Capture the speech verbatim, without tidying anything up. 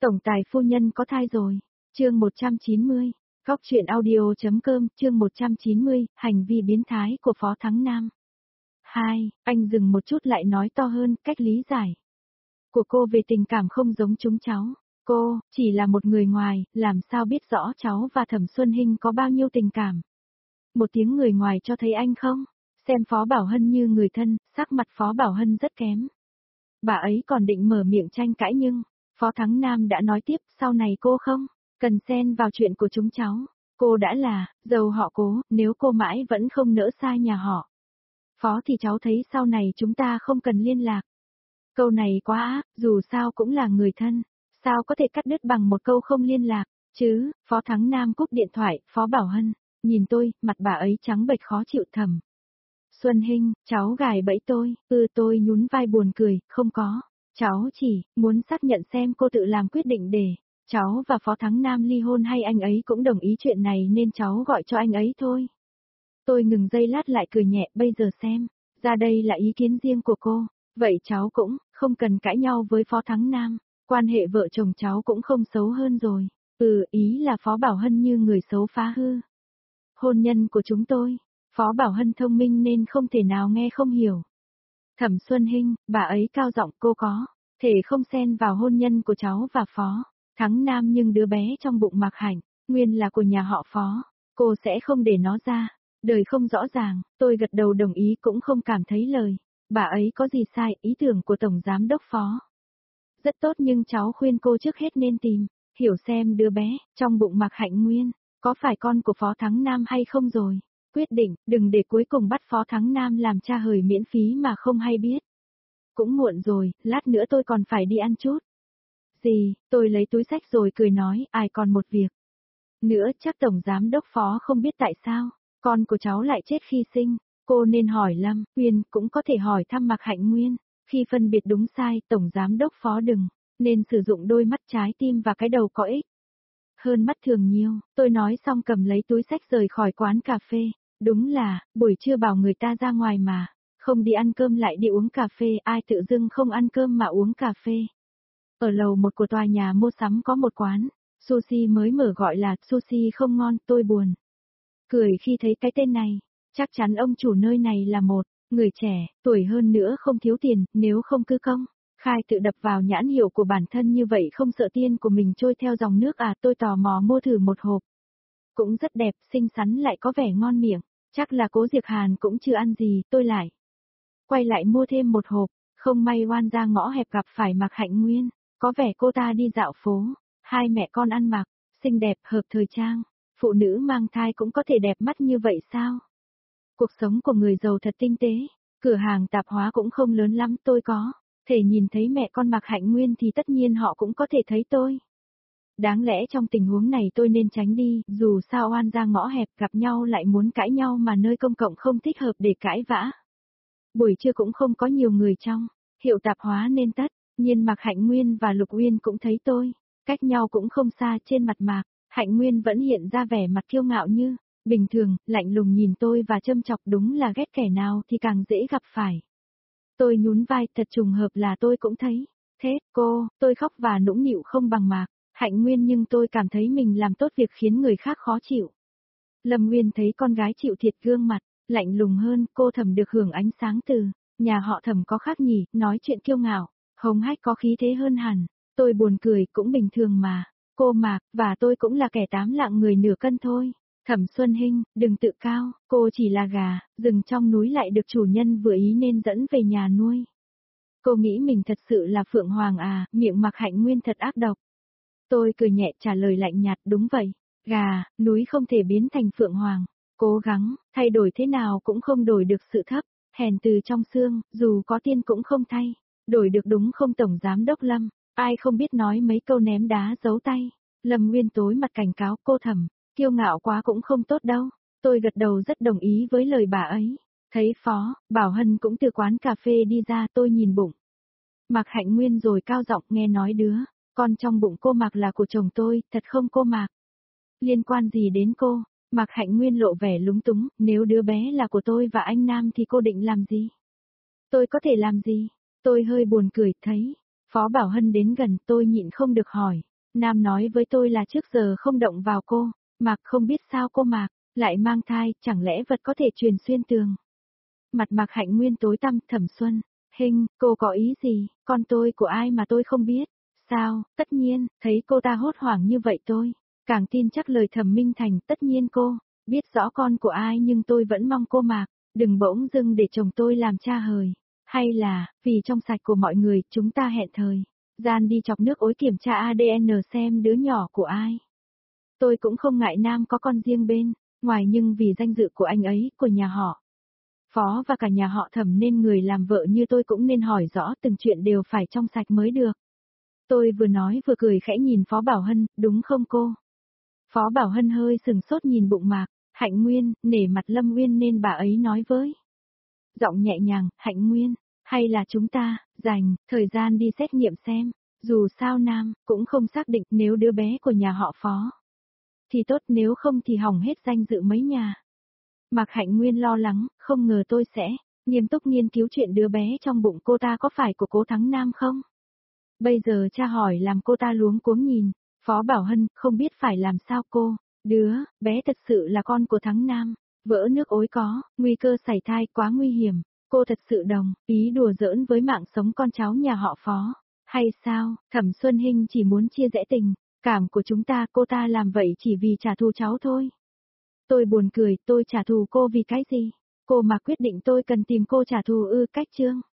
Tổng tài phu nhân có thai rồi. Chương một trăm chín mươi. Góc truyện audio.com, chương một trăm chín mươi, hành vi biến thái của Phó Thắng Nam. hai. Anh dừng một chút lại nói to hơn, cách lý giải của cô về tình cảm không giống chúng cháu. Cô, chỉ là một người ngoài, làm sao biết rõ cháu và Thẩm Xuân Hinh có bao nhiêu tình cảm. Một tiếng người ngoài cho thấy anh không? Xem Phó Bảo Hân như người thân, sắc mặt Phó Bảo Hân rất kém. Bà ấy còn định mở miệng tranh cãi nhưng, Phó Thắng Nam đã nói tiếp, sau này cô không cần xen vào chuyện của chúng cháu. Cô đã là, dâu họ Cố, nếu cô mãi vẫn không nỡ xa nhà họ Phó thì cháu thấy sau này chúng ta không cần liên lạc. Câu này quá ác, dù sao cũng là người thân, sao có thể cắt đứt bằng một câu không liên lạc, chứ. Phó Thắng Nam cúp điện thoại, Phó Bảo Hân nhìn tôi, mặt bà ấy trắng bệch khó chịu thầm. Xuân Hinh, cháu gài bẫy tôi, ừ tôi nhún vai buồn cười, không có. Cháu chỉ muốn xác nhận xem cô tự làm quyết định để cháu và Phó Thắng Nam ly hôn hay anh ấy cũng đồng ý chuyện này nên cháu gọi cho anh ấy thôi. Tôi ngừng giây lát lại cười nhẹ, bây giờ xem, ra đây là ý kiến riêng của cô, vậy cháu cũng không cần cãi nhau với Phó Thắng Nam, quan hệ vợ chồng cháu cũng không xấu hơn rồi. Ừ, ý là Phó Bảo Hân như người xấu phá hư hôn nhân của chúng tôi. Phó Bảo Hân thông minh nên không thể nào nghe không hiểu. Thẩm Xuân Hinh, bà ấy cao giọng, cô có thể không xen vào hôn nhân của cháu và Phó Thắng Nam, nhưng đứa bé trong bụng Mạc Hạnh, nguyên là của nhà họ Phó, cô sẽ không để nó ra. Đời không rõ ràng, tôi gật đầu đồng ý, cũng không cảm thấy lời bà ấy có gì sai. Ý tưởng của Tổng Giám Đốc Phó rất tốt, nhưng cháu khuyên cô trước hết nên tìm hiểu xem đứa bé trong bụng Mạc Hạnh nguyên có phải con của Phó Thắng Nam hay không rồi quyết định, đừng để cuối cùng bắt Phó Thắng Nam làm cha hời miễn phí mà không hay biết. Cũng muộn rồi, lát nữa tôi còn phải đi ăn chút. Gì, tôi lấy túi xách rồi cười nói, ai còn một việc nữa, chắc Tổng Giám Đốc Phó không biết tại sao con của cháu lại chết khi sinh. Cô nên hỏi Lâm Uyên, cũng có thể hỏi thăm Mạc Hạnh Nguyên. Khi phân biệt đúng sai, Tổng Giám Đốc Phó đừng nên sử dụng đôi mắt trái tim và cái đầu có ích hơn mắt thường nhiều. Tôi nói xong cầm lấy túi xách rời khỏi quán cà phê. Đúng là, buổi trưa bảo người ta ra ngoài mà, không đi ăn cơm lại đi uống cà phê, ai tự dưng không ăn cơm mà uống cà phê. Ở lầu một của tòa nhà mua sắm có một quán sushi mới mở gọi là sushi không ngon, tôi buồn cười khi thấy cái tên này. Chắc chắn ông chủ nơi này là một người trẻ, tuổi hơn nữa, không thiếu tiền, nếu không cứ công khai tự đập vào nhãn hiệu của bản thân như vậy, không sợ tiền của mình trôi theo dòng nước à. Tôi tò mò mua thử một hộp. Cũng rất đẹp, xinh xắn lại có vẻ ngon miệng. Chắc là Cố Diệc Hàn cũng chưa ăn gì, tôi lại quay lại mua thêm một hộp. Không may oan ra ngõ hẹp gặp phải Mạc Hạnh Nguyên, có vẻ cô ta đi dạo phố. Hai mẹ con ăn mặc xinh đẹp, hợp thời trang. Phụ nữ mang thai cũng có thể đẹp mắt như vậy sao? Cuộc sống của người giàu thật tinh tế. Cửa hàng tạp hóa cũng không lớn lắm, tôi có thể nhìn thấy mẹ con Mạc Hạnh Nguyên thì tất nhiên họ cũng có thể thấy tôi. Đáng lẽ trong tình huống này tôi nên tránh đi, dù sao oan ra ngõ hẹp gặp nhau lại muốn cãi nhau mà nơi công cộng không thích hợp để cãi vã. Buổi trưa cũng không có nhiều người trong hiệu tạp hóa nên tất nhiên Mạc Hạnh Nguyên và Lục Uyên cũng thấy tôi. Cách nhau cũng không xa, trên mặt Mạc Hạnh Nguyên vẫn hiện ra vẻ mặt kiêu ngạo như bình thường, lạnh lùng nhìn tôi và châm chọc, đúng là ghét kẻ nào thì càng dễ gặp phải. Tôi nhún vai, thật trùng hợp là tôi cũng thấy. Thế, cô, tôi khóc và nũng nịu không bằng Mạc Hạnh Nguyên, nhưng tôi cảm thấy mình làm tốt việc khiến người khác khó chịu. Lâm Nguyên thấy con gái chịu thiệt, gương mặt lạnh lùng hơn. Cô Thẩm được hưởng ánh sáng từ nhà họ Thẩm có khác nhỉ, nói chuyện kiêu ngạo, hống hách có khí thế hơn hẳn. Tôi buồn cười, cũng bình thường mà. Cô Mạc, và tôi cũng là kẻ tám lạng người nửa cân thôi. Thẩm Xuân Hinh, đừng tự cao, cô chỉ là gà rừng trong núi lại được chủ nhân vừa ý nên dẫn về nhà nuôi. Cô nghĩ mình thật sự là Phượng Hoàng à? Miệng Mạc Hạnh Nguyên thật ác độc. Tôi cười nhẹ trả lời lạnh nhạt, đúng vậy, gà núi không thể biến thành Phượng Hoàng. Cố gắng thay đổi thế nào cũng không đổi được sự thấp hèn từ trong xương, dù có tiên cũng không thay đổi được, đúng không Tổng Giám Đốc Lâm? Ai không biết nói mấy câu ném đá giấu tay. Lâm Nguyên tối mặt cảnh cáo, cô Thẩm kiêu ngạo quá cũng không tốt đâu. Tôi gật đầu rất đồng ý với lời bà ấy. Thấy Phó Bảo Hân cũng từ quán cà phê đi ra, tôi nhìn bụng Mạc Hạnh Nguyên rồi cao giọng, nghe nói đứa con trong bụng cô Mạc là của chồng tôi, thật không cô Mạc? Liên quan gì đến cô? Mạc Hạnh Nguyên lộ vẻ lúng túng, nếu đứa bé là của tôi và anh Nam thì cô định làm gì? Tôi có thể làm gì? Tôi hơi buồn cười, thấy Phó Bảo Hân đến gần, tôi nhịn không được hỏi. Nam nói với tôi là trước giờ không động vào cô, Mạc không biết sao cô Mạc, lại mang thai, chẳng lẽ vật có thể truyền xuyên tường. Mặt Mạc Hạnh Nguyên tối tăm. Thẩm Xuân, Hình, cô có ý gì, con tôi của ai mà tôi không biết, sao, tất nhiên, thấy cô ta hốt hoảng như vậy tôi, càng tin chắc lời Thẩm Minh Thành. Tất nhiên cô, biết rõ con của ai nhưng tôi vẫn mong cô Mạc, đừng bỗng dưng để chồng tôi làm cha hời, hay là, vì trong sạch của mọi người, chúng ta hẹn thời gian đi chọc nước ối kiểm tra a đê en xem đứa nhỏ của ai. Tôi cũng không ngại Nam có con riêng bên, ngoài nhưng vì danh dự của anh ấy, của nhà họ Phó và cả nhà họ Thẩm nên người làm vợ như tôi cũng nên hỏi rõ từng chuyện đều phải trong sạch mới được. Tôi vừa nói vừa cười khẽ nhìn Phó Bảo Hân, đúng không cô? Phó Bảo Hân hơi sừng sốt nhìn bụng Mạc Hạnh Nguyên, nể mặt Lâm Uyên nên bà ấy nói với giọng nhẹ nhàng, Hạnh Nguyên, hay là chúng ta dành thời gian đi xét nghiệm xem, dù sao Nam cũng không xác định, nếu đứa bé của nhà họ Phó thì tốt, nếu không thì hỏng hết danh dự mấy nhà. Mạc Hạnh Nguyên lo lắng, không ngờ tôi sẽ nghiêm túc nghiên cứu chuyện đứa bé trong bụng cô ta có phải của Cố Thắng Nam không. Bây giờ cha hỏi làm cô ta luống cuống nhìn. Phó Bảo Hân, không biết phải làm sao cô, đứa bé thật sự là con của Thắng Nam, vỡ nước ối có, nguy cơ sảy thai quá nguy hiểm, cô thật sự đồng ý đùa giỡn với mạng sống con cháu nhà họ Phó, hay sao? Thẩm Xuân Hinh chỉ muốn chia rẽ tình cảm của chúng ta, cô ta làm vậy chỉ vì trả thù cháu thôi. Tôi buồn cười, tôi trả thù cô vì cái gì? Cô mà quyết định tôi cần tìm cô trả thù ư? Cách chương